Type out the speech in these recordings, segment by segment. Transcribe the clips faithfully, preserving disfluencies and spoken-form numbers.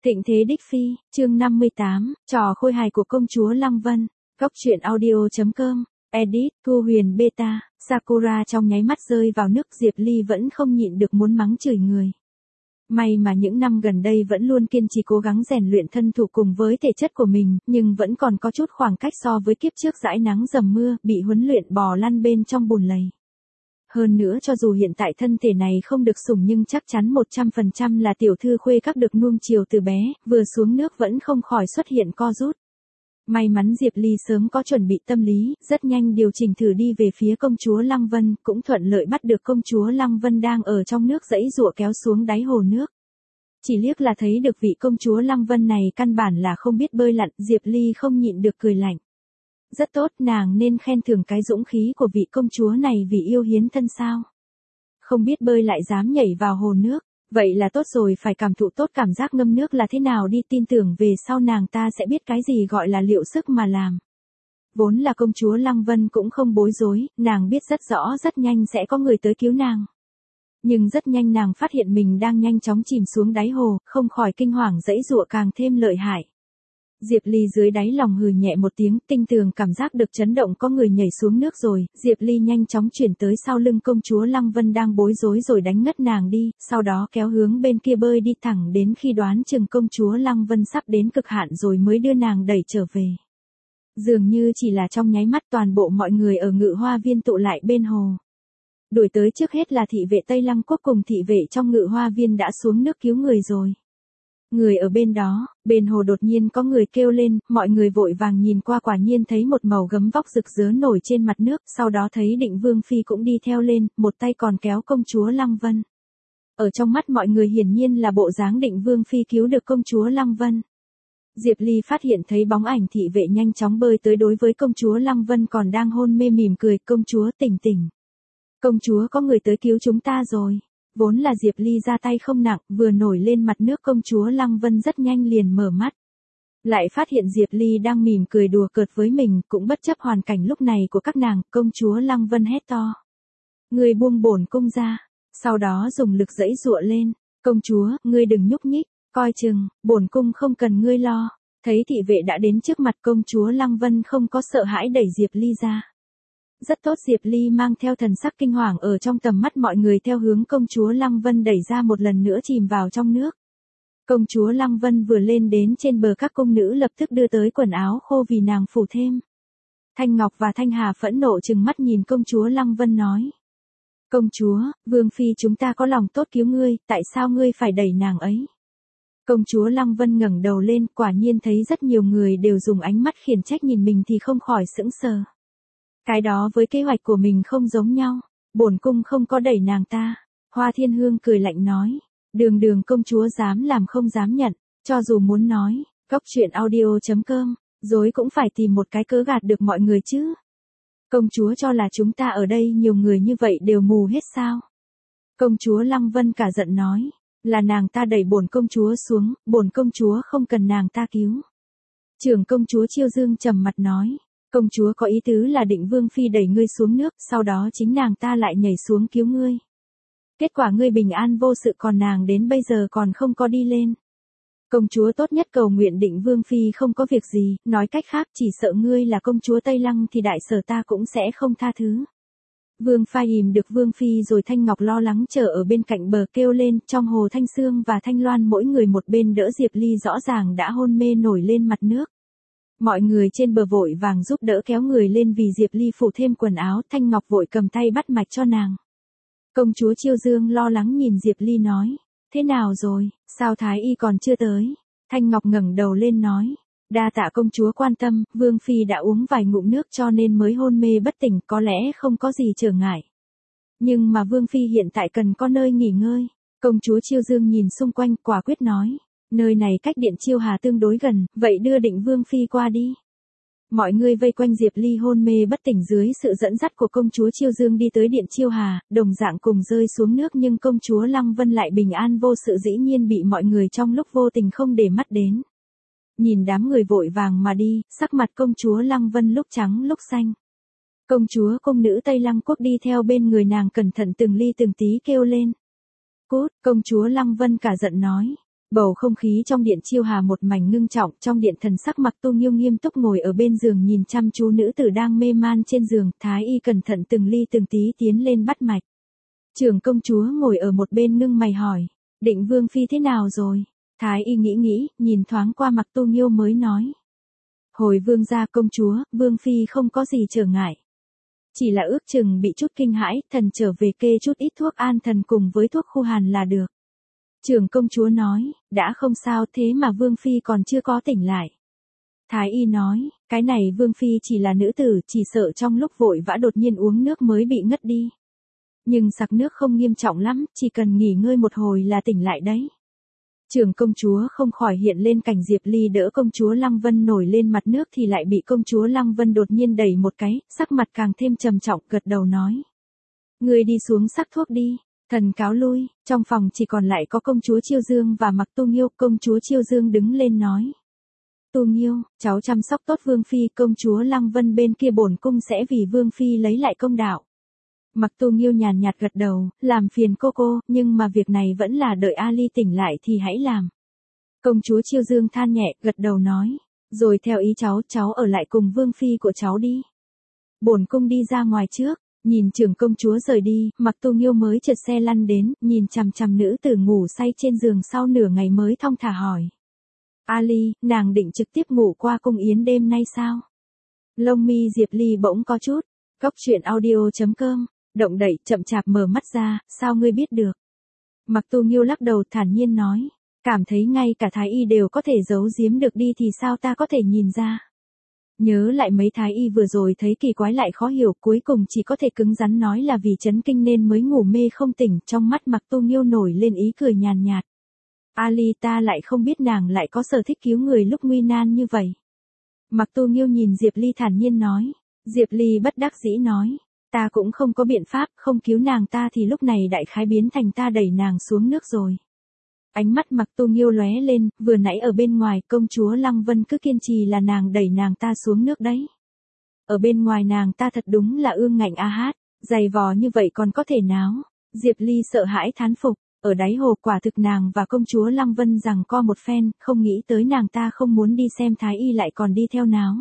Thịnh thế đích phi, chương năm mươi tám, trò khôi hài của công chúa Lăng Vân. Góc truyện audio.com, edit, Thu Huyền Beta, Sakura trong nháy mắt rơi vào nước. Diệp Ly vẫn không nhịn được muốn mắng chửi người. May mà những năm gần đây vẫn luôn kiên trì cố gắng rèn luyện thân thủ cùng với thể chất của mình, nhưng vẫn còn có chút khoảng cách so với kiếp trước dãi nắng dầm mưa, bị huấn luyện bò lăn bên trong bùn lầy. Hơn nữa cho dù hiện tại thân thể này không được sủng nhưng chắc chắn một trăm phần trăm là tiểu thư khuê các được nuông chiều từ bé, vừa xuống nước vẫn không khỏi xuất hiện co rút. May mắn Diệp Ly sớm có chuẩn bị tâm lý, rất nhanh điều chỉnh thử đi về phía công chúa Lăng Vân, cũng thuận lợi bắt được công chúa Lăng Vân đang ở trong nước giãy giụa kéo xuống đáy hồ nước. Chỉ liếc là thấy được vị công chúa Lăng Vân này căn bản là không biết bơi lặn, Diệp Ly không nhịn được cười lạnh. Rất tốt, nàng nên khen thưởng cái dũng khí của vị công chúa này vì yêu hiến thân sao. Không biết bơi lại dám nhảy vào hồ nước, vậy là tốt rồi, phải cảm thụ tốt cảm giác ngâm nước là thế nào đi, tin tưởng về sau nàng ta sẽ biết cái gì gọi là liệu sức mà làm. Vốn là công chúa Lăng Vân cũng không bối rối, nàng biết rất rõ rất nhanh sẽ có người tới cứu nàng. Nhưng rất nhanh nàng phát hiện mình đang nhanh chóng chìm xuống đáy hồ, không khỏi kinh hoàng giãy giụa càng thêm lợi hại. Diệp Ly dưới đáy lòng hừ nhẹ một tiếng, tinh tường cảm giác được chấn động có người nhảy xuống nước rồi, Diệp Ly nhanh chóng chuyển tới sau lưng công chúa Lăng Vân đang bối rối rồi đánh ngất nàng đi, sau đó kéo hướng bên kia bơi đi thẳng đến khi đoán chừng công chúa Lăng Vân sắp đến cực hạn rồi mới đưa nàng đẩy trở về. Dường như chỉ là trong nháy mắt toàn bộ mọi người ở Ngự Hoa Viên tụ lại bên hồ. Đuổi tới trước hết là thị vệ Tây Lăng Quốc cùng thị vệ trong Ngự Hoa Viên đã xuống nước cứu người rồi. Người ở bên đó, bên hồ đột nhiên có người kêu lên, mọi người vội vàng nhìn qua, quả nhiên thấy một màu gấm vóc rực rỡ nổi trên mặt nước, sau đó thấy Định Vương Phi cũng đi theo lên, một tay còn kéo công chúa Lăng Vân. Ở trong mắt mọi người hiển nhiên là bộ dáng Định Vương Phi cứu được công chúa Lăng Vân. Diệp Ly phát hiện thấy bóng ảnh thị vệ nhanh chóng bơi tới, đối với công chúa Lăng Vân còn đang hôn mê mỉm cười, công chúa tỉnh tỉnh. Công chúa, có người tới cứu chúng ta rồi. Vốn là Diệp Ly ra tay không nặng, vừa nổi lên mặt nước công chúa Lăng Vân rất nhanh liền mở mắt. Lại phát hiện Diệp Ly đang mỉm cười đùa cợt với mình, cũng bất chấp hoàn cảnh lúc này của các nàng, công chúa Lăng Vân hét to. Ngươi buông bổn cung ra, sau đó dùng lực giãy giụa lên, công chúa, ngươi đừng nhúc nhích, coi chừng, bổn cung không cần ngươi lo. Thấy thị vệ đã đến trước mặt công chúa Lăng Vân không có sợ hãi đẩy Diệp Ly ra. Rất tốt, Diệp Ly mang theo thần sắc kinh hoàng ở trong tầm mắt mọi người theo hướng công chúa Lăng Vân đẩy ra, một lần nữa chìm vào trong nước. Công chúa Lăng Vân vừa lên đến trên bờ, các cung nữ lập tức đưa tới quần áo khô vì nàng phủ thêm. Thanh Ngọc và Thanh Hà phẫn nộ trừng mắt nhìn công chúa Lăng Vân nói. Công chúa, Vương Phi chúng ta có lòng tốt cứu ngươi, tại sao ngươi phải đẩy nàng ấy? Công chúa Lăng Vân ngẩng đầu lên, quả nhiên thấy rất nhiều người đều dùng ánh mắt khiển trách nhìn mình thì không khỏi sững sờ. Cái đó với kế hoạch của mình không giống nhau, bổn cung không có đẩy nàng ta. Hoa Thiên Hương cười lạnh nói, đường đường công chúa dám làm không dám nhận, cho dù muốn nói, góc truyện audio.com, dối cũng phải tìm một cái cớ gạt được mọi người chứ. Công chúa cho là chúng ta ở đây nhiều người như vậy đều mù hết sao? Công chúa Lăng Vân cả giận nói, là nàng ta đẩy bổn công chúa xuống, bổn công chúa không cần nàng ta cứu. Trưởng công chúa Chiêu Dương trầm mặt nói. Công chúa có ý tứ là Định Vương Phi đẩy ngươi xuống nước, sau đó chính nàng ta lại nhảy xuống cứu ngươi. Kết quả ngươi bình an vô sự, còn nàng đến bây giờ còn không có đi lên. Công chúa tốt nhất cầu nguyện Định Vương Phi không có việc gì, nói cách khác chỉ sợ ngươi là công chúa Tây Lăng thì đại sở ta cũng sẽ không tha thứ. Vương Pha ìm được Vương Phi rồi. Thanh Ngọc lo lắng chờ ở bên cạnh bờ kêu lên, trong hồ Thanh Sương và Thanh Loan mỗi người một bên đỡ Diệp Ly rõ ràng đã hôn mê nổi lên mặt nước. Mọi người trên bờ vội vàng giúp đỡ kéo người lên vì Diệp Ly phủ thêm quần áo, Thanh Ngọc vội cầm tay bắt mạch cho nàng. Công chúa Chiêu Dương lo lắng nhìn Diệp Ly nói, thế nào rồi, sao Thái Y còn chưa tới? Thanh Ngọc ngẩng đầu lên nói, đa tạ công chúa quan tâm, Vương Phi đã uống vài ngụm nước cho nên mới hôn mê bất tỉnh, có lẽ không có gì trở ngại. Nhưng mà Vương Phi hiện tại cần có nơi nghỉ ngơi. Công chúa Chiêu Dương nhìn xung quanh quả quyết nói. Nơi này cách Điện Chiêu Hà tương đối gần, vậy đưa Định Vương Phi qua đi. Mọi người vây quanh Diệp Ly hôn mê bất tỉnh dưới sự dẫn dắt của công chúa Chiêu Dương đi tới Điện Chiêu Hà, đồng dạng cùng rơi xuống nước, nhưng công chúa Lăng Vân lại bình an vô sự, dĩ nhiên bị mọi người trong lúc vô tình không để mắt đến. Nhìn đám người vội vàng mà đi, sắc mặt công chúa Lăng Vân lúc trắng lúc xanh. Công chúa cung nữ Tây Lăng Quốc đi theo bên người nàng cẩn thận từng ly từng tí kêu lên. Cút, công chúa Lăng Vân cả giận nói. Bầu không khí trong điện chiêu hà một mảnh ngưng trọng, trong điện thần sắc Mặc Tu Nghiêu nghiêm túc ngồi ở bên giường nhìn chăm chú nữ tử đang mê man trên giường, thái y cẩn thận từng ly từng tí tiến lên bắt mạch. Trưởng công chúa ngồi ở một bên ngưng mày hỏi, Định Vương phi thế nào rồi? Thái y nghĩ nghĩ, nhìn thoáng qua Mặc Tu Nghiêu mới nói. Hồi vương gia công chúa, vương phi không có gì trở ngại. Chỉ là ước chừng bị chút kinh hãi, thần trở về kê chút ít thuốc an thần cùng với thuốc khu hàn là được. Trưởng công chúa nói, đã không sao thế mà vương phi còn chưa có tỉnh lại. Thái y nói, cái này vương phi chỉ là nữ tử, chỉ sợ trong lúc vội vã đột nhiên uống nước mới bị ngất đi. Nhưng sặc nước không nghiêm trọng lắm, chỉ cần nghỉ ngơi một hồi là tỉnh lại đấy. Trưởng công chúa không khỏi hiện lên cảnh Diệp Ly đỡ công chúa Lăng Vân nổi lên mặt nước thì lại bị công chúa Lăng Vân đột nhiên đẩy một cái, sắc mặt càng thêm trầm trọng, gật đầu nói. Người đi xuống sắc thuốc đi, thần cáo lui, trong phòng chỉ còn lại có công chúa Chiêu Dương và Mặc Tu Nghiêu, công chúa Chiêu Dương đứng lên nói. Tu Nghiêu, cháu chăm sóc tốt vương phi, công chúa Lăng Vân bên kia bổn cung sẽ vì vương phi lấy lại công đạo. Mặc Tu Nghiêu nhàn nhạt gật đầu, làm phiền cô cô, nhưng mà việc này vẫn là đợi Ali tỉnh lại thì hãy làm. Công chúa Chiêu Dương than nhẹ, gật đầu nói, rồi theo ý cháu, cháu ở lại cùng vương phi của cháu đi. Bổn cung đi ra ngoài trước, nhìn trưởng công chúa rời đi, Mặc Tu Nghiêu mới chợt xe lăn đến, nhìn chằm chằm nữ tử ngủ say trên giường sau nửa ngày mới thong thả hỏi. Ali, nàng định trực tiếp ngủ qua cung yến đêm nay sao? Lông mi Diệp Ly bỗng có chút, cốc truyện audio chấm com. Động đậy, chậm chạp mở mắt ra, sao ngươi biết được? Mặc Tu Nghiêu lắc đầu thản nhiên nói, cảm thấy ngay cả thái y đều có thể giấu giếm được đi thì sao ta có thể nhìn ra? Nhớ lại mấy thái y vừa rồi thấy kỳ quái lại khó hiểu, cuối cùng chỉ có thể cứng rắn nói là vì chấn kinh nên mới ngủ mê không tỉnh, trong mắt Mặc Tu Nghiêu nổi lên ý cười nhàn nhạt. Ali, ta lại không biết nàng lại có sở thích cứu người lúc nguy nan như vậy. Mặc Tu Nghiêu nhìn Diệp Ly thản nhiên nói. Diệp Ly bất đắc dĩ nói. Ta cũng không có biện pháp, không cứu nàng ta thì lúc này đại khái biến thành ta đẩy nàng xuống nước rồi. Ánh mắt Mặc Tu Nghiêu lóe lên, vừa nãy ở bên ngoài công chúa Lăng Vân cứ kiên trì là nàng đẩy nàng ta xuống nước đấy. Ở bên ngoài nàng ta thật đúng là ương ngạnh a hát, dày vò như vậy còn có thể náo. Diệp Ly sợ hãi thán phục, ở đáy hồ quả thực nàng và công chúa Lăng Vân giằng co một phen, không nghĩ tới nàng ta không muốn đi xem thái y lại còn đi theo náo.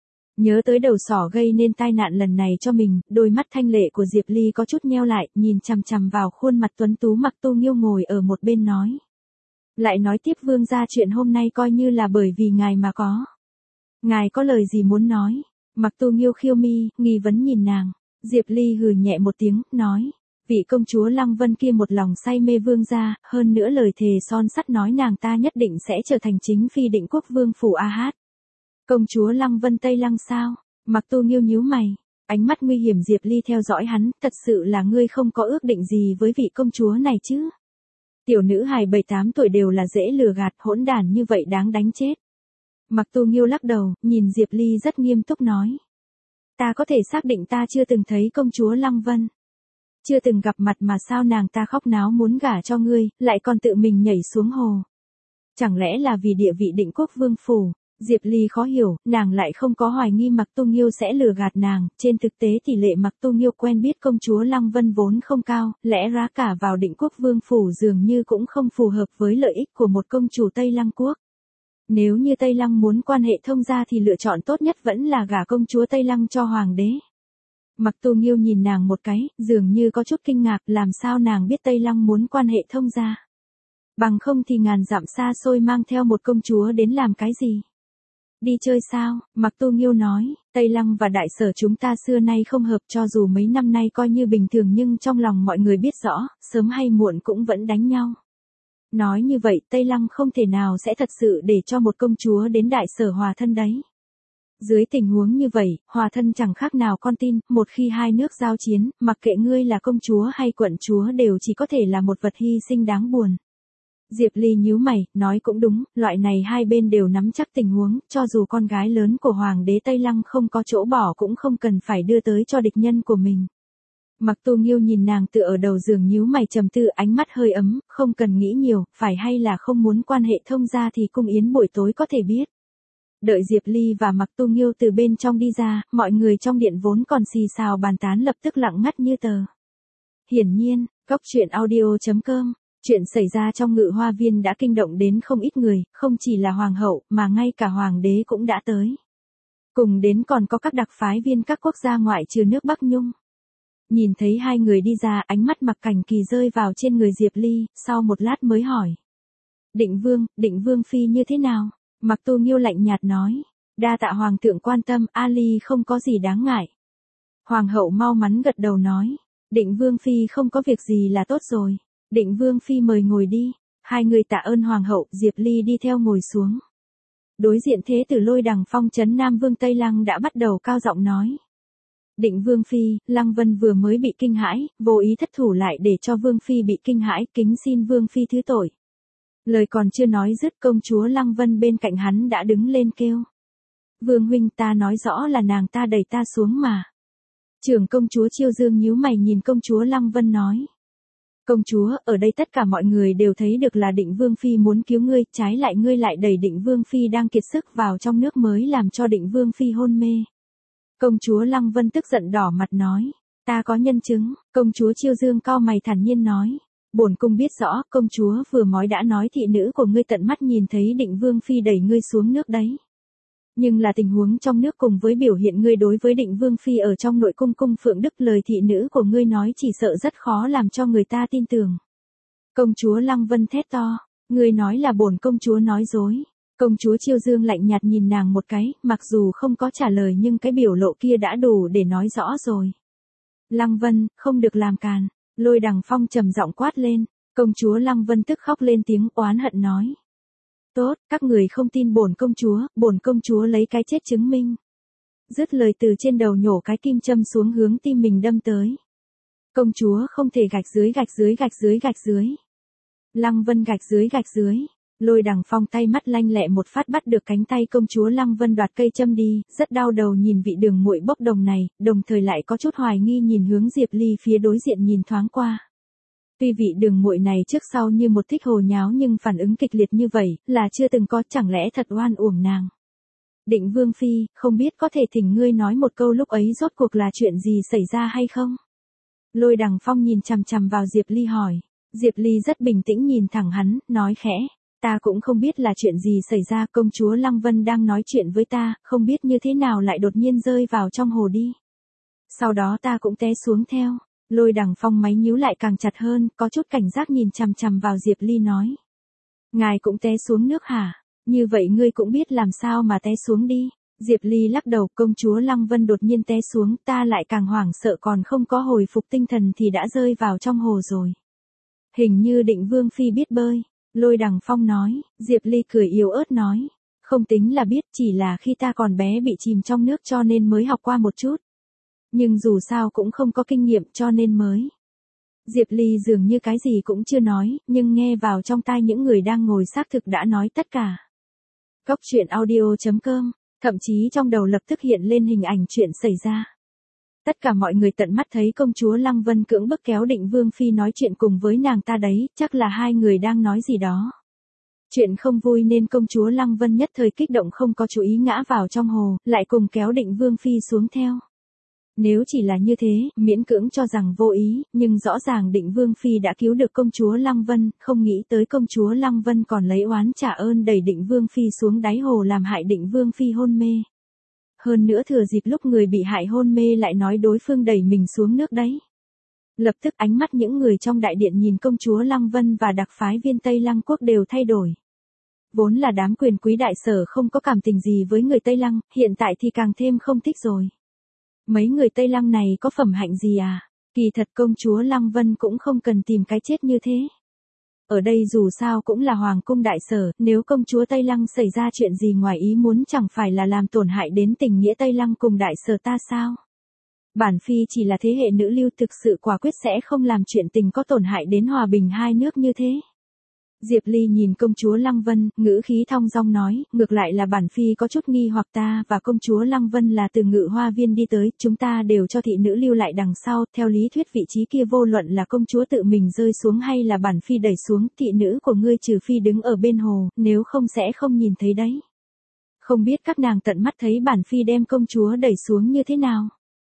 Nhớ tới đầu sỏ gây nên tai nạn lần này cho mình, đôi mắt thanh lệ của Diệp Ly có chút nheo lại, nhìn chằm chằm vào khuôn mặt tuấn tú Mặc Tu Nghiêu ngồi ở một bên nói. Lại nói tiếp vương gia, chuyện hôm nay coi như là bởi vì ngài mà có. Ngài có lời gì muốn nói? Mặc Tu Nghiêu khiêu mi, nghi vấn nhìn nàng. Diệp Ly hừ nhẹ một tiếng, nói. Vị công chúa Lăng Vân kia một lòng say mê vương gia, hơn nữa lời thề son sắt nói nàng ta nhất định sẽ trở thành chính phi định quốc vương phủ A Hát. Công chúa Lăng Vân Tây Lăng sao? Mặc Tu Nghiêu nhíu mày, ánh mắt nguy hiểm Diệp Ly theo dõi hắn, thật sự là ngươi không có ước định gì với vị công chúa này chứ? Tiểu nữ hài bảy tám tuổi đều là dễ lừa gạt, hỗn đản như vậy đáng đánh chết. Mặc Tu Nghiêu lắc đầu, nhìn Diệp Ly rất nghiêm túc nói. Ta có thể xác định ta chưa từng thấy công chúa Lăng Vân. Chưa từng gặp mặt mà sao nàng ta khóc náo muốn gả cho ngươi, lại còn tự mình nhảy xuống hồ. Chẳng lẽ là vì địa vị định quốc vương phủ? Diệp Ly khó hiểu, nàng lại không có hoài nghi Mặc Tu Nghiêu sẽ lừa gạt nàng, trên thực tế tỷ lệ Mặc Tu Nghiêu quen biết công chúa Lăng Vân vốn không cao, lẽ ra cả vào định quốc vương phủ dường như cũng không phù hợp với lợi ích của một công chủ Tây Lăng quốc. Nếu như Tây Lăng muốn quan hệ thông gia thì lựa chọn tốt nhất vẫn là gả công chúa Tây Lăng cho hoàng đế. Mặc Tu Nghiêu nhìn nàng một cái, dường như có chút kinh ngạc, làm sao nàng biết Tây Lăng muốn quan hệ thông gia. Bằng không thì ngàn dặm xa xôi mang theo một công chúa đến làm cái gì? Đi chơi sao? Mặc Tu Nghiêu nói, Tây Lăng và đại sở chúng ta xưa nay không hợp, cho dù mấy năm nay coi như bình thường nhưng trong lòng mọi người biết rõ, sớm hay muộn cũng vẫn đánh nhau. Nói như vậy Tây Lăng không thể nào sẽ thật sự để cho một công chúa đến đại sở hòa thân đấy. Dưới tình huống như vậy, hòa thân chẳng khác nào con tin, một khi hai nước giao chiến, mặc kệ ngươi là công chúa hay quận chúa đều chỉ có thể là một vật hy sinh đáng buồn. Diệp Ly nhíu mày, nói cũng đúng, loại này hai bên đều nắm chắc tình huống, cho dù con gái lớn của hoàng đế Tây Lăng không có chỗ bỏ cũng không cần phải đưa tới cho địch nhân của mình. Mặc Tu Nghiêu nhìn nàng tựa ở đầu giường nhíu mày trầm tư, ánh mắt hơi ấm, không cần nghĩ nhiều, phải hay là không muốn quan hệ thông gia thì cung yến buổi tối có thể biết. Đợi Diệp Ly và Mặc Tu Nghiêu từ bên trong đi ra, mọi người trong điện vốn còn xì xào bàn tán lập tức lặng ngắt như tờ. Hiển nhiên, cốc truyện audio chấm com Chuyện xảy ra trong Ngự Hoa Viên đã kinh động đến không ít người, không chỉ là hoàng hậu, mà ngay cả hoàng đế cũng đã tới. Cùng đến còn có các đặc phái viên các quốc gia ngoại trừ nước Bắc Nhung. Nhìn thấy hai người đi ra, ánh mắt Mặc Cảnh Kỳ rơi vào trên người Diệp Ly, sau một lát mới hỏi. Định Vương, Định Vương phi như thế nào? Mặc Tu Nghiêu lạnh nhạt nói. Đa tạ hoàng thượng quan tâm, Ali không có gì đáng ngại. Hoàng hậu mau mắn gật đầu nói. Định Vương phi không có việc gì là tốt rồi. Định Vương phi mời ngồi đi. Hai người tạ ơn hoàng hậu, Diệp Ly đi theo ngồi xuống. Đối diện Thế Tử Lôi Đằng Phong trấn Nam Vương Tây Lăng đã bắt đầu cao giọng nói. Định Vương phi, Lăng Vân vừa mới bị kinh hãi, vô ý thất thủ lại để cho Vương phi bị kinh hãi, kính xin Vương phi thứ tội. Lời còn chưa nói dứt, công chúa Lăng Vân bên cạnh hắn đã đứng lên kêu. Vương huynh, ta nói rõ là nàng ta đẩy ta xuống mà. Trưởng công chúa Chiêu Dương nhíu mày nhìn công chúa Lăng Vân nói. Công chúa, ở đây tất cả mọi người đều thấy được là Định Vương phi muốn cứu ngươi, trái lại ngươi lại đẩy Định Vương phi đang kiệt sức vào trong nước mới làm cho Định Vương phi hôn mê. Công chúa Lăng Vân tức giận đỏ mặt nói, ta có nhân chứng. Công chúa Chiêu Dương cau mày thản nhiên nói, bổn cung biết rõ, công chúa vừa mới đã nói thị nữ của ngươi tận mắt nhìn thấy Định Vương phi đẩy ngươi xuống nước đấy. Nhưng là tình huống trong nước cùng với biểu hiện ngươi đối với Định Vương phi ở trong nội cung cung Phượng Đức, lời thị nữ của ngươi nói chỉ sợ rất khó làm cho người ta tin tưởng. Công chúa Lăng Vân thét to, ngươi nói là bổn công chúa nói dối. Công chúa Chiêu Dương lạnh nhạt nhìn nàng một cái, mặc dù không có trả lời nhưng cái biểu lộ kia đã đủ để nói rõ rồi. Lăng Vân, không được làm càn. Lôi Đằng Phong trầm giọng quát lên. Công chúa Lăng Vân tức khóc lên tiếng oán hận nói. Tốt, các người không tin bổn công chúa, bổn công chúa lấy cái chết chứng minh. Dứt lời từ trên đầu nhổ cái kim châm xuống hướng tim mình đâm tới. Công chúa không thể gạch dưới gạch dưới gạch dưới gạch dưới. Lăng Vân gạch dưới gạch dưới. Lôi Đằng Phong tay mắt lanh lẹ một phát bắt được cánh tay công chúa Lăng Vân đoạt cây châm đi, rất đau đầu nhìn vị đường muội bốc đồng này, đồng thời lại có chút hoài nghi nhìn hướng Diệp Ly phía đối diện nhìn thoáng qua. Tuy vị đường muội này trước sau như một thích hồ nháo nhưng phản ứng kịch liệt như vậy, là chưa từng có, chẳng lẽ thật oan uổng nàng. Định Vương phi, không biết có thể thỉnh ngươi nói một câu lúc ấy rốt cuộc là chuyện gì xảy ra hay không? Lôi Đằng Phong nhìn chằm chằm vào Diệp Ly hỏi. Diệp Ly rất bình tĩnh nhìn thẳng hắn, nói khẽ. Ta cũng không biết là chuyện gì xảy ra, công chúa Lăng Vân đang nói chuyện với ta, không biết như thế nào lại đột nhiên rơi vào trong hồ đi. Sau đó ta cũng té xuống theo. Lôi Đằng Phong máy nhíu lại càng chặt hơn, có chút cảnh giác nhìn chằm chằm vào Diệp Ly nói. Ngài cũng té xuống nước hả? Như vậy ngươi cũng biết làm sao mà té xuống đi. Diệp Ly lắc đầu, công chúa Lăng Vân đột nhiên té xuống, ta lại càng hoảng sợ còn không có hồi phục tinh thần thì đã rơi vào trong hồ rồi. Hình như Định Vương phi biết bơi. Lôi Đằng Phong nói. Diệp Ly cười yếu ớt nói. Không tính là biết, chỉ là khi ta còn bé bị chìm trong nước cho nên mới học qua một chút. Nhưng dù sao cũng không có kinh nghiệm cho nên mới. Diệp Ly dường như cái gì cũng chưa nói, nhưng nghe vào trong tai những người đang ngồi xác thực đã nói tất cả. Cốc truyện audio chấm com, thậm chí trong đầu lập tức hiện lên hình ảnh chuyện xảy ra. Tất cả mọi người tận mắt thấy công chúa Lăng Vân cưỡng bức kéo Định Vương phi nói chuyện cùng với nàng ta đấy, chắc là hai người đang nói gì đó. Chuyện không vui nên công chúa Lăng Vân nhất thời kích động không có chú ý ngã vào trong hồ, lại cùng kéo Định Vương phi xuống theo. Nếu chỉ là như thế, miễn cưỡng cho rằng vô ý, nhưng rõ ràng Định Vương phi đã cứu được công chúa Lăng Vân, không nghĩ tới công chúa Lăng Vân còn lấy oán trả ơn đẩy Định Vương phi xuống đáy hồ làm hại Định Vương phi hôn mê. Hơn nữa thừa dịp lúc người bị hại hôn mê lại nói đối phương đẩy mình xuống nước đấy. Lập tức ánh mắt những người trong đại điện nhìn công chúa Lăng Vân và đặc phái viên Tây Lăng quốc đều thay đổi. Vốn là đám quyền quý đại sở không có cảm tình gì với người Tây Lăng, hiện tại thì càng thêm không thích rồi. Mấy người Tây Lăng này có phẩm hạnh gì à? Kỳ thật công chúa Lăng Vân cũng không cần tìm cái chết như thế. Ở đây dù sao cũng là hoàng cung đại sở, nếu công chúa Tây Lăng xảy ra chuyện gì ngoài ý muốn chẳng phải là làm tổn hại đến tình nghĩa Tây Lăng cùng đại sở ta sao? Bản phi chỉ là thế hệ nữ lưu thực sự quả quyết sẽ không làm chuyện tình có tổn hại đến hòa bình hai nước như thế. Diệp Ly nhìn công chúa Lăng Vân, ngữ khí thong dong nói, ngược lại là bản phi có chút nghi hoặc ta và công chúa Lăng Vân là từ Ngự Hoa Viên đi tới, chúng ta đều cho thị nữ lưu lại đằng sau, theo lý thuyết vị trí kia vô luận là công chúa tự mình rơi xuống hay là bản phi đẩy xuống, thị nữ của ngươi trừ phi đứng ở bên hồ, nếu không sẽ không nhìn thấy đấy. Không biết các nàng tận mắt thấy bản phi đem công chúa đẩy xuống như thế nào.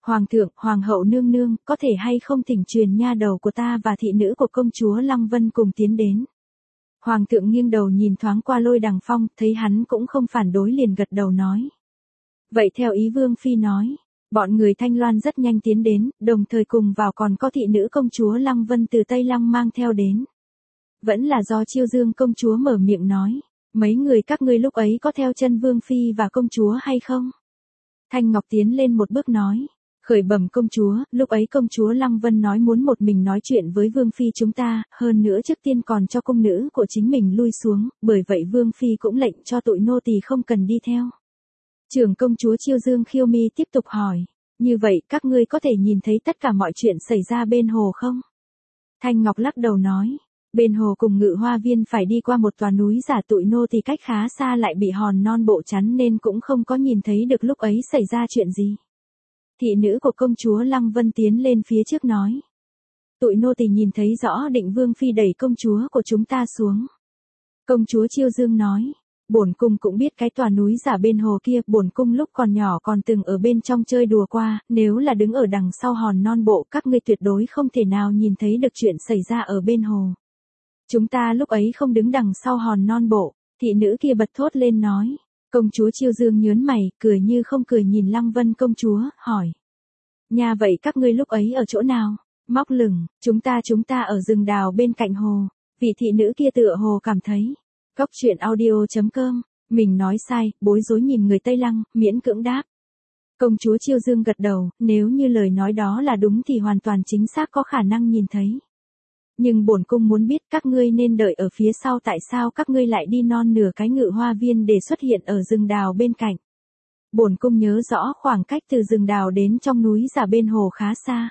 Hoàng thượng, hoàng hậu nương nương, có thể hay không thỉnh truyền nha đầu của ta và thị nữ của công chúa Lăng Vân cùng tiến đến. Hoàng thượng nghiêng đầu nhìn thoáng qua Lôi Đằng Phong, thấy hắn cũng không phản đối liền gật đầu nói. Vậy theo ý Vương Phi nói, bọn người Thanh Loan rất nhanh tiến đến, đồng thời cùng vào còn có thị nữ công chúa Lăng Vân từ Tây Lăng mang theo đến. Vẫn là do Chiêu Dương công chúa mở miệng nói, mấy người các ngươi lúc ấy có theo chân Vương Phi và công chúa hay không? Thanh Ngọc tiến lên một bước nói, khởi bẩm công chúa, lúc ấy công chúa Lăng Vân nói muốn một mình nói chuyện với Vương Phi chúng ta, hơn nữa trước tiên còn cho cung nữ của chính mình lui xuống, bởi vậy Vương Phi cũng lệnh cho tụi nô tỳ không cần đi theo. Trưởng công chúa Chiêu Dương khiêu mi tiếp tục hỏi, như vậy các ngươi có thể nhìn thấy tất cả mọi chuyện xảy ra bên hồ không? Thanh Ngọc lắc đầu nói, bên hồ cùng Ngự Hoa Viên phải đi qua một tòa núi giả, tụi nô tỳ cách khá xa lại bị hòn non bộ chắn nên cũng không có nhìn thấy được lúc ấy xảy ra chuyện gì. Thị nữ của công chúa Lăng Vân tiến lên phía trước nói, tụi nô tỳ nhìn thấy rõ Định Vương Phi đẩy công chúa của chúng ta xuống. Công chúa Chiêu Dương nói, bổn cung cũng biết cái tòa núi giả bên hồ kia, bổn cung lúc còn nhỏ còn từng ở bên trong chơi đùa qua, nếu là đứng ở đằng sau hòn non bộ các ngươi tuyệt đối không thể nào nhìn thấy được chuyện xảy ra ở bên hồ. Chúng ta lúc ấy không đứng đằng sau hòn non bộ, thị nữ kia bật thốt lên nói. Công chúa Chiêu Dương nhớn mày, cười như không cười nhìn Lăng Vân công chúa, hỏi. Nha vậy các ngươi lúc ấy ở chỗ nào? Móc lửng, chúng ta chúng ta ở rừng đào bên cạnh hồ, vị thị nữ kia tựa hồ cảm thấy. Cốc truyện audio chấm com, mình nói sai, bối rối nhìn người Tây Lăng, miễn cưỡng đáp. Công chúa Chiêu Dương gật đầu, nếu như lời nói đó là đúng thì hoàn toàn chính xác có khả năng nhìn thấy. Nhưng bổn cung muốn biết các ngươi nên đợi ở phía sau, tại sao các ngươi lại đi non nửa cái Ngự Hoa Viên để xuất hiện ở rừng đào bên cạnh. Bổn cung nhớ rõ khoảng cách từ rừng đào đến trong núi giả bên hồ khá xa.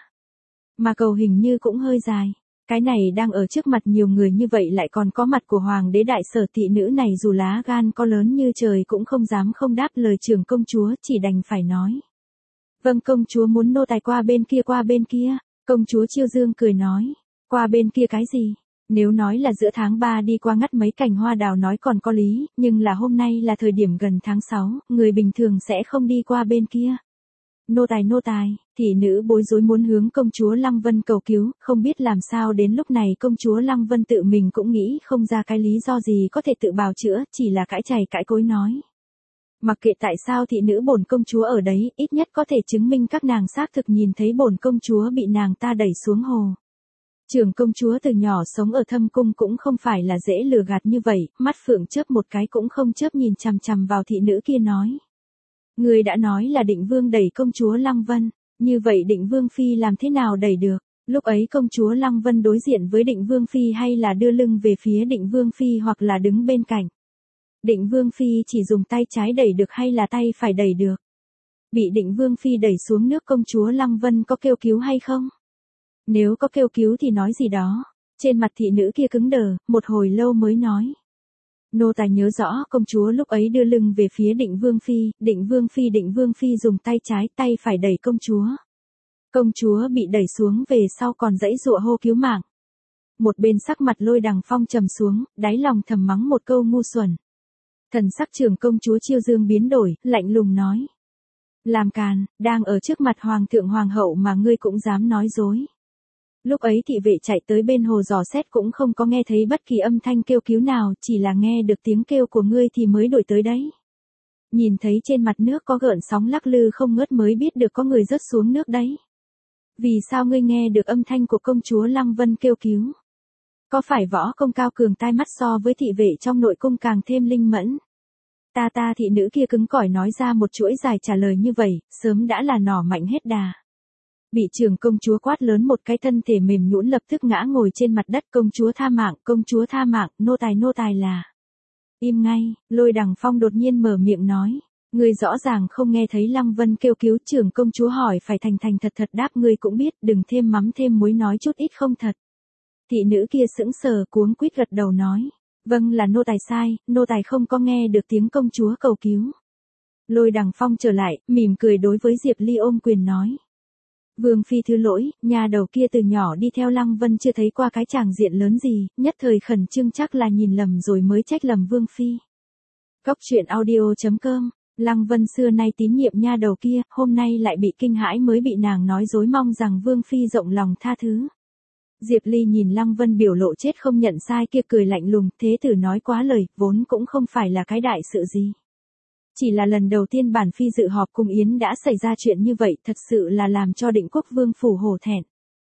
Mà cầu hình như cũng hơi dài. Cái này đang ở trước mặt nhiều người như vậy lại còn có mặt của hoàng đế đại sở, thị nữ này dù lá gan có lớn như trời cũng không dám không đáp lời trưởng công chúa, chỉ đành phải nói. Vâng công chúa muốn nô tài qua bên kia qua bên kia, công chúa Chiêu Dương cười nói. Qua bên kia cái gì? Nếu nói là giữa tháng ba đi qua ngắt mấy cành hoa đào nói còn có lý, nhưng là hôm nay là thời điểm gần tháng sáu, người bình thường sẽ không đi qua bên kia. Nô tài nô tài, thị nữ bối rối muốn hướng công chúa Lăng Vân cầu cứu, không biết làm sao đến lúc này công chúa Lăng Vân tự mình cũng nghĩ không ra cái lý do gì có thể tự bào chữa, chỉ là cãi chày cãi cối nói. Mặc kệ tại sao thị nữ bổn công chúa ở đấy, ít nhất có thể chứng minh các nàng xác thực nhìn thấy bổn công chúa bị nàng ta đẩy xuống hồ. Trưởng công chúa từ nhỏ sống ở thâm cung cũng không phải là dễ lừa gạt như vậy, mắt phượng chớp một cái cũng không chớp nhìn chằm chằm vào thị nữ kia nói. Người đã nói là Định Vương đẩy công chúa Lăng Vân, như vậy Định Vương Phi làm thế nào đẩy được? Lúc ấy công chúa Lăng Vân đối diện với Định Vương Phi hay là đưa lưng về phía Định Vương Phi hoặc là đứng bên cạnh? Định Vương Phi chỉ dùng tay trái đẩy được hay là tay phải đẩy được? Bị Định Vương Phi đẩy xuống nước công chúa Lăng Vân có kêu cứu hay không? Nếu có kêu cứu thì nói gì đó. Trên mặt thị nữ kia cứng đờ, một hồi lâu mới nói. Nô tài nhớ rõ công chúa lúc ấy đưa lưng về phía Định Vương Phi, Định Vương Phi Định Vương Phi dùng tay trái tay phải đẩy công chúa. Công chúa bị đẩy xuống về sau còn giãy giụa hô cứu mạng. Một bên sắc mặt Lôi Đằng Phong trầm xuống, đáy lòng thầm mắng một câu ngu xuẩn. Thần sắc trưởng công chúa Chiêu Dương biến đổi, lạnh lùng nói. Làm càn, đang ở trước mặt hoàng thượng hoàng hậu mà ngươi cũng dám nói dối. Lúc ấy thị vệ chạy tới bên hồ dò xét cũng không có nghe thấy bất kỳ âm thanh kêu cứu nào, chỉ là nghe được tiếng kêu của ngươi thì mới đuổi tới đấy. Nhìn thấy trên mặt nước có gợn sóng lắc lư không ngớt mới biết được có người rớt xuống nước đấy. Vì sao ngươi nghe được âm thanh của công chúa Lăng Vân kêu cứu? Có phải võ công cao cường tai mắt so với thị vệ trong nội cung càng thêm linh mẫn? Ta ta thị nữ kia cứng cỏi nói ra một chuỗi dài trả lời như vậy, sớm đã là nỏ mạnh hết đà. Bị trưởng công chúa quát lớn một cái thân thể mềm nhũn lập tức ngã ngồi trên mặt đất. Công chúa tha mạng, công chúa tha mạng, nô tài nô tài là. Im ngay, Lôi Đằng Phong đột nhiên mở miệng nói. Ngươi rõ ràng không nghe thấy Lăng Vân kêu cứu. Trưởng công chúa hỏi phải thành thành thật thật đáp, ngươi cũng biết, đừng thêm mắm thêm muối nói chút ít không thật. Thị nữ kia sững sờ cuống quýt gật đầu nói. Vâng là nô tài sai, nô tài không có nghe được tiếng công chúa cầu cứu. Lôi Đằng Phong trở lại, mỉm cười đối với Diệp Ly ôm quyền nói. Vương Phi thứ lỗi, nhà đầu kia từ nhỏ đi theo Lăng Vân chưa thấy qua cái tràng diện lớn gì, nhất thời khẩn trương chắc là nhìn lầm rồi mới trách lầm Vương Phi. Cốc truyện audio chấm com Lăng Vân xưa nay tín nhiệm nha đầu kia, hôm nay lại bị kinh hãi mới bị nàng nói dối mong rằng Vương Phi rộng lòng tha thứ. Diệp Ly nhìn Lăng Vân biểu lộ chết không nhận sai kia cười lạnh lùng, thế tử nói quá lời, vốn cũng không phải là cái đại sự gì. Chỉ là lần đầu tiên bản Phi dự họp cung yến đã xảy ra chuyện như vậy, thật sự là làm cho Định Quốc Vương phủ hổ thẹn.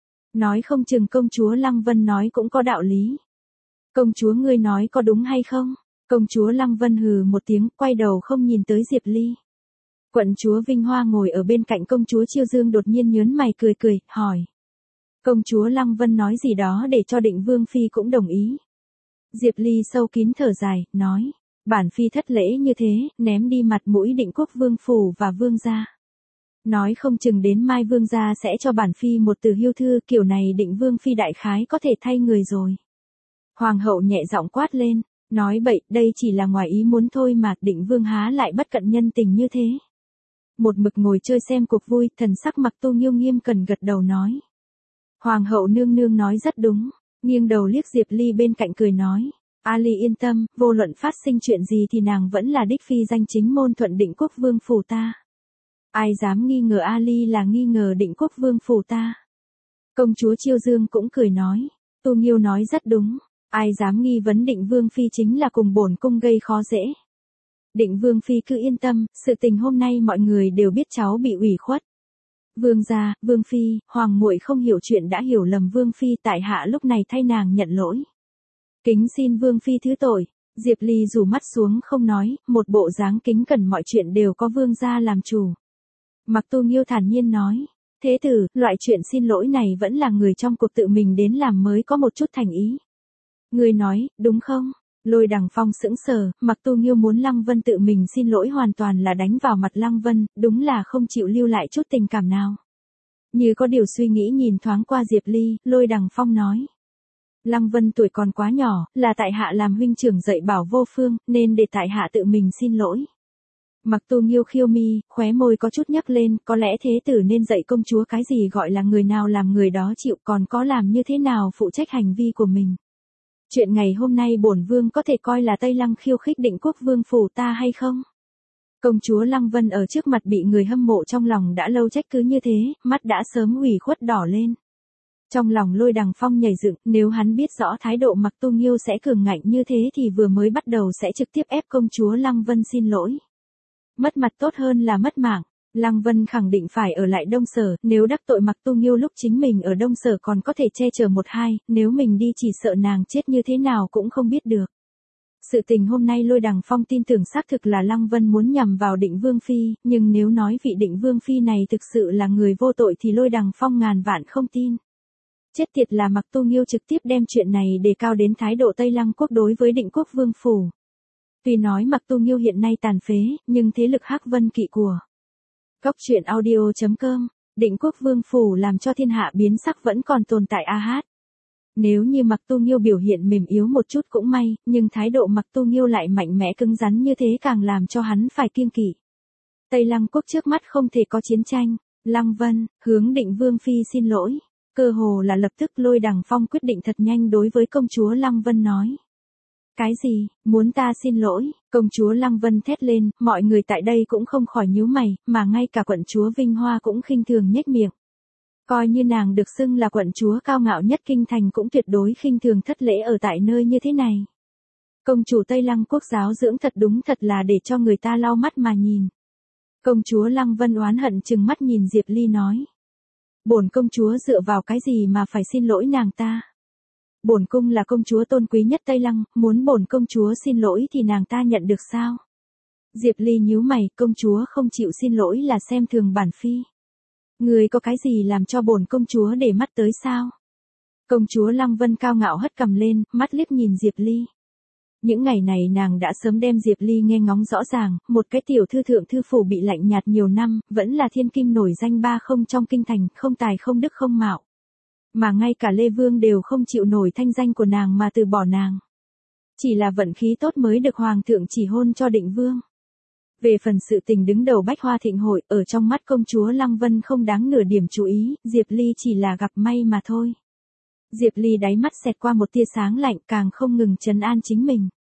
Nói không chừng công chúa Lăng Vân nói cũng có đạo lý. Công chúa ngươi nói có đúng hay không? Công chúa Lăng Vân hừ một tiếng, quay đầu không nhìn tới Diệp Ly. Quận chúa Vinh Hoa ngồi ở bên cạnh công chúa Chiêu Dương đột nhiên nhớn mày cười cười, hỏi. Công chúa Lăng Vân nói gì đó để cho Định Vương Phi cũng đồng ý. Diệp Ly sâu kín thở dài, nói. Bản Phi thất lễ như thế, ném đi mặt mũi Định Quốc Vương phủ và Vương gia. Nói không chừng đến mai Vương gia sẽ cho bản Phi một từ hiêu thư, kiểu này Định Vương Phi đại khái có thể thay người rồi. Hoàng hậu nhẹ giọng quát lên, nói bậy, đây chỉ là ngoài ý muốn thôi mà, Định Vương há lại bất cận nhân tình như thế. Một mực ngồi chơi xem cuộc vui, thần sắc Mặc Tu Nghiêu nghiêm cần gật đầu nói. Hoàng hậu nương nương nói rất đúng, nghiêng đầu liếc Diệp Ly bên cạnh cười nói. Ali yên tâm, vô luận phát sinh chuyện gì thì nàng vẫn là đích phi danh chính môn thuận Định Quốc Vương phủ ta. Ai dám nghi ngờ Ali là nghi ngờ Định Quốc Vương phủ ta. Công chúa Chiêu Dương cũng cười nói. Tu Nghiêu nói rất đúng, ai dám nghi vấn Định Vương Phi chính là cùng bổn cung gây khó dễ. Định Vương Phi cứ yên tâm, sự tình hôm nay mọi người đều biết cháu bị ủy khuất. Vương gia, Vương Phi, Hoàng muội không hiểu chuyện đã hiểu lầm Vương Phi, tại hạ lúc này thay nàng nhận lỗi. Kính xin Vương Phi thứ tội. Diệp Ly rủ mắt xuống không nói, một bộ dáng kính cẩn mọi chuyện đều có Vương gia làm chủ. Mặc Tu Nghiêu thản nhiên nói. Thế tử, loại chuyện xin lỗi này vẫn là người trong cuộc tự mình đến làm mới có một chút thành ý. Người nói, đúng không? Lôi Đằng Phong sững sờ, Mặc Tu Nghiêu muốn Lăng Vân tự mình xin lỗi hoàn toàn là đánh vào mặt Lăng Vân, đúng là không chịu lưu lại chút tình cảm nào. Như có điều suy nghĩ nhìn thoáng qua Diệp Ly, Lôi Đằng Phong nói. Lăng Vân tuổi còn quá nhỏ, là tại hạ làm huynh trưởng dạy bảo vô phương, nên để tại hạ tự mình xin lỗi. Mặc Tu Nghiêu khiêu mi, khóe môi có chút nhắc lên, có lẽ thế tử nên dạy công chúa cái gì gọi là người nào làm người đó chịu, còn có làm như thế nào phụ trách hành vi của mình. Chuyện ngày hôm nay bổn vương có thể coi là Tây Lăng khiêu khích Định Quốc Vương phủ ta hay không? Công chúa Lăng Vân ở trước mặt bị người hâm mộ trong lòng đã lâu trách cứ như thế, mắt đã sớm ủy khuất đỏ lên. Trong lòng Lôi Đằng Phong nhảy dựng, nếu hắn biết rõ thái độ Mặc Tu Nghiêu sẽ cường ngạnh như thế thì vừa mới bắt đầu sẽ trực tiếp ép công chúa Lăng Vân xin lỗi. Mất mặt tốt hơn là mất mạng. Lăng Vân khẳng định phải ở lại Đông Sở, nếu đắc tội Mặc Tu Nghiêu lúc chính mình ở Đông Sở còn có thể che chở một hai, nếu mình đi chỉ sợ nàng chết như thế nào cũng không biết được. Sự tình hôm nay Lôi Đằng Phong tin tưởng xác thực là Lăng Vân muốn nhằm vào Định Vương Phi, nhưng nếu nói vị Định Vương Phi này thực sự là người vô tội thì Lôi Đằng Phong ngàn vạn không tin. Chết tiệt là Mặc Tu Nghiêu trực tiếp đem chuyện này đề cao đến thái độ Tây Lăng quốc đối với Định Quốc Vương phủ. Tuy nói Mặc Tu Nghiêu hiện nay tàn phế, nhưng thế lực Hắc Vân Kỵ của Cốc truyện audio chấm com, Định Quốc Vương phủ làm cho thiên hạ biến sắc vẫn còn tồn tại a hát. Nếu như Mặc Tu Nghiêu biểu hiện mềm yếu một chút cũng may, nhưng thái độ Mặc Tu Nghiêu lại mạnh mẽ cứng rắn như thế càng làm cho hắn phải kiêng kỵ. Tây Lăng quốc trước mắt không thể có chiến tranh. Lăng Vân, hướng Định Vương Phi xin lỗi. Cơ hồ là lập tức Lôi Đằng Phong quyết định thật nhanh đối với công chúa Lăng Vân nói. Cái gì, muốn ta xin lỗi? Công chúa Lăng Vân thét lên, mọi người tại đây cũng không khỏi nhíu mày, mà ngay cả quận chúa Vinh Hoa cũng khinh thường nhếch miệng. Coi như nàng được xưng là quận chúa cao ngạo nhất kinh thành cũng tuyệt đối khinh thường thất lễ ở tại nơi như thế này. Công chủ Tây Lăng quốc giáo dưỡng thật đúng thật là để cho người ta lau mắt mà nhìn. Công chúa Lăng Vân oán hận chừng mắt nhìn Diệp Ly nói. Bổn công chúa dựa vào cái gì mà phải xin lỗi nàng ta? Bổn cung là công chúa tôn quý nhất Tây Lăng, muốn bổn công chúa xin lỗi thì nàng ta nhận được sao? Diệp Ly nhíu mày, công chúa không chịu xin lỗi là xem thường bản Phi. Người có cái gì làm cho bổn công chúa để mắt tới sao? Công chúa Lăng Vân cao ngạo hất cằm lên, mắt liếc nhìn Diệp Ly. Những ngày này nàng đã sớm đem Diệp Ly nghe ngóng rõ ràng, một cái tiểu thư thượng thư phủ bị lạnh nhạt nhiều năm, vẫn là thiên kim nổi danh ba không trong kinh thành, không tài không đức không mạo. Mà ngay cả Lê Vương đều không chịu nổi thanh danh của nàng mà từ bỏ nàng. Chỉ là vận khí tốt mới được Hoàng thượng chỉ hôn cho Định Vương. Về phần sự tình đứng đầu Bách Hoa Thịnh Hội, ở trong mắt công chúa Lăng Vân không đáng nửa điểm chú ý, Diệp Ly chỉ là gặp may mà thôi. Diệp Ly đáy mắt xẹt qua một tia sáng lạnh càng không ngừng trấn an chính mình.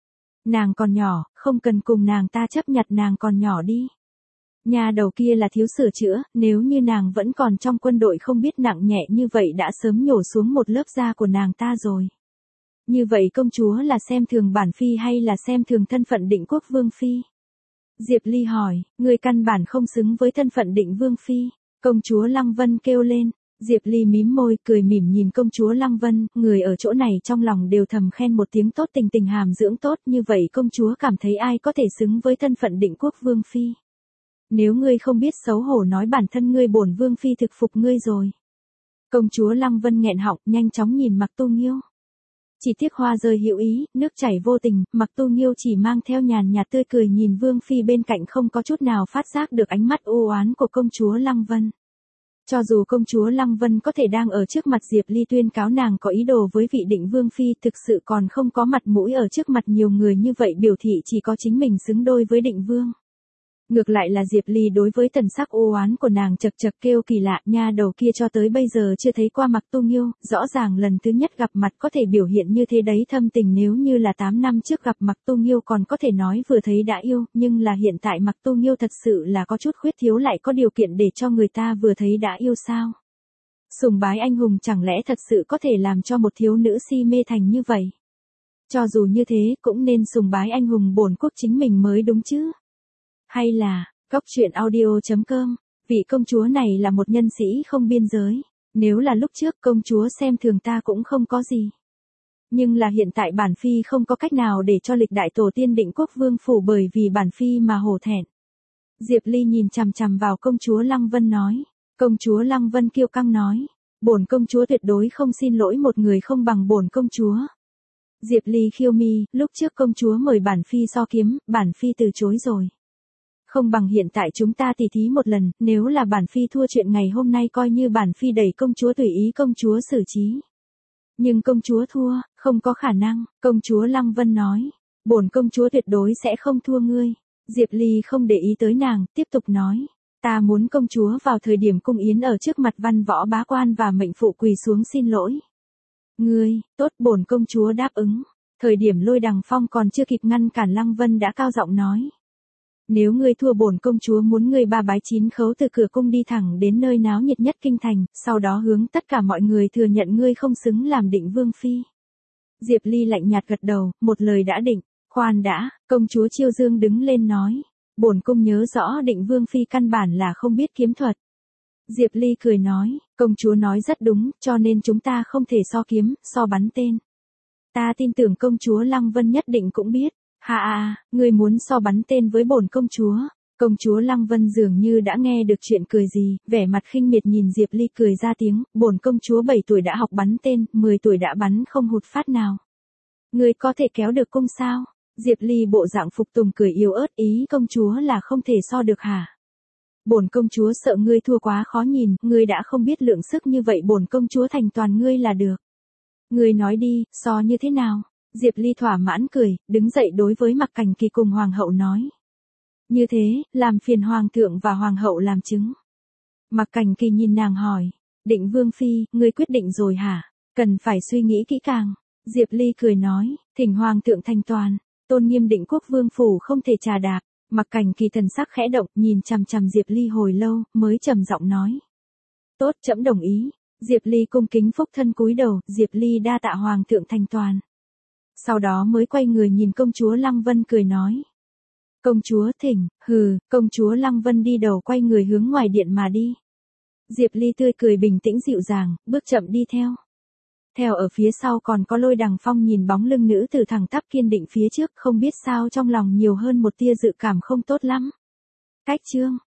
Nàng còn nhỏ, không cần cùng nàng ta chấp nhặt nàng còn nhỏ đi. Nhà đầu kia là thiếu sửa chữa, nếu như nàng vẫn còn trong quân đội không biết nặng nhẹ như vậy đã sớm nhổ xuống một lớp da của nàng ta rồi. Như vậy công chúa là xem thường bản phi hay là xem thường thân phận định quốc vương phi? Diệp Ly hỏi, người căn bản không xứng với thân phận định vương phi. Công chúa Lăng Vân kêu lên. Diệp Ly mím môi, cười mỉm nhìn công chúa Lăng Vân, người ở chỗ này trong lòng đều thầm khen một tiếng tốt, tình tình hàm dưỡng tốt, như vậy công chúa cảm thấy ai có thể xứng với thân phận định quốc vương phi. Nếu ngươi không biết xấu hổ nói bản thân ngươi bổn vương phi thực phục ngươi rồi. Công chúa Lăng Vân nghẹn họng, nhanh chóng nhìn Mặc Tu Nghiêu. Chỉ tiếc hoa rơi hữu ý, nước chảy vô tình, Mặc Tu Nghiêu chỉ mang theo nhàn nhạt tươi cười nhìn vương phi bên cạnh, không có chút nào phát giác được ánh mắt u oán của công chúa Lăng Vân. Cho dù công chúa Lăng Vân có thể đang ở trước mặt Diệp Ly tuyên cáo nàng có ý đồ với vị định vương phi, thực sự còn không có mặt mũi ở trước mặt nhiều người như vậy biểu thị chỉ có chính mình xứng đôi với định vương. Ngược lại là Diệp Ly đối với thần sắc u oán của nàng chật chật kêu kỳ lạ, nha đầu kia cho tới bây giờ chưa thấy qua Mặc Tu Nghiêu, rõ ràng lần thứ nhất gặp mặt có thể biểu hiện như thế đấy, thâm tình nếu như là tám năm trước gặp Mặc Tu Nghiêu còn có thể nói vừa thấy đã yêu, nhưng là hiện tại Mặc Tu Nghiêu thật sự là có chút khuyết thiếu, lại có điều kiện để cho người ta vừa thấy đã yêu sao? Sùng bái anh hùng chẳng lẽ thật sự có thể làm cho một thiếu nữ si mê thành như vậy? Cho dù như thế cũng nên sùng bái anh hùng bổn quốc chính mình mới đúng chứ? Hay là, Cóc Truyện Audio chấm com, vị công chúa này là một nhân sĩ không biên giới, nếu là lúc trước công chúa xem thường ta cũng không có gì. Nhưng là hiện tại bản phi không có cách nào để cho lịch đại tổ tiên định quốc vương phủ bởi vì bản phi mà hổ thẹn. Diệp Ly nhìn chằm chằm vào công chúa Lăng Vân nói, công chúa Lăng Vân kiêu căng nói, bổn công chúa tuyệt đối không xin lỗi một người không bằng bổn công chúa. Diệp Ly khiêu mi, lúc trước công chúa mời bản phi so kiếm, bản phi từ chối rồi. Không bằng hiện tại chúng ta tỉ thí một lần, nếu là bản phi thua chuyện ngày hôm nay coi như bản phi đẩy công chúa tùy ý công chúa xử trí. Nhưng công chúa thua, không có khả năng, công chúa Lăng Vân nói, bổn công chúa tuyệt đối sẽ không thua ngươi. Diệp Ly không để ý tới nàng, tiếp tục nói, ta muốn công chúa vào thời điểm cung yến ở trước mặt văn võ bá quan và mệnh phụ quỳ xuống xin lỗi. Ngươi, tốt, bổn công chúa đáp ứng. Thời điểm Lôi Đằng Phong còn chưa kịp ngăn cản, Lăng Vân đã cao giọng nói. Nếu ngươi thua bổn công chúa muốn ngươi ba bái chín khấu từ cửa cung đi thẳng đến nơi náo nhiệt nhất kinh thành, sau đó hướng tất cả mọi người thừa nhận ngươi không xứng làm định vương phi. Diệp Ly lạnh nhạt gật đầu, một lời đã định. Khoan đã, công chúa Chiêu Dương đứng lên nói. Bổn cung nhớ rõ định vương phi căn bản là không biết kiếm thuật. Diệp Ly cười nói, công chúa nói rất đúng, cho nên chúng ta không thể so kiếm, so bắn tên. Ta tin tưởng công chúa Lăng Vân nhất định cũng biết. Ha ha, ngươi muốn so bắn tên với bổn công chúa? Công chúa Lăng Vân dường như đã nghe được chuyện cười gì, vẻ mặt khinh miệt nhìn Diệp Ly cười ra tiếng, bổn công chúa bảy tuổi đã học bắn tên, mười tuổi đã bắn không hụt phát nào. Ngươi có thể kéo được cung sao? Diệp Ly bộ dạng phục tùng cười yếu ớt, ý công chúa là không thể so được hả? Bổn công chúa sợ ngươi thua quá khó nhìn, ngươi đã không biết lượng sức như vậy, bổn công chúa thành toàn ngươi là được. Ngươi nói đi, so như thế nào? Diệp Ly thỏa mãn cười, đứng dậy đối với Mặc Cảnh Kỳ cùng hoàng hậu nói. Như thế, làm phiền hoàng thượng và hoàng hậu làm chứng. Mặc Cảnh Kỳ nhìn nàng hỏi, định vương phi, ngươi quyết định rồi hả? Cần phải suy nghĩ kỹ càng. Diệp Ly cười nói, thỉnh hoàng thượng thành toàn, tôn nghiêm định quốc vương phủ không thể trà đạp. Mặc Cảnh Kỳ thần sắc khẽ động, nhìn chằm chằm Diệp Ly hồi lâu, mới trầm giọng nói. Tốt, trẫm đồng ý. Diệp Ly cung kính phúc thân cúi đầu, Diệp Ly đa tạ hoàng thượng thành toàn. Sau đó mới quay người nhìn công chúa Lăng Vân cười nói. Công chúa thỉnh, hừ, công chúa Lăng Vân đi đầu quay người hướng ngoài điện mà đi. Diệp Ly tươi cười bình tĩnh dịu dàng, bước chậm đi theo. Theo ở phía sau còn có Lôi Đằng Phong nhìn bóng lưng nữ tử thẳng tắp kiên định phía trước, không biết sao trong lòng nhiều hơn một tia dự cảm không tốt lắm. Cách chương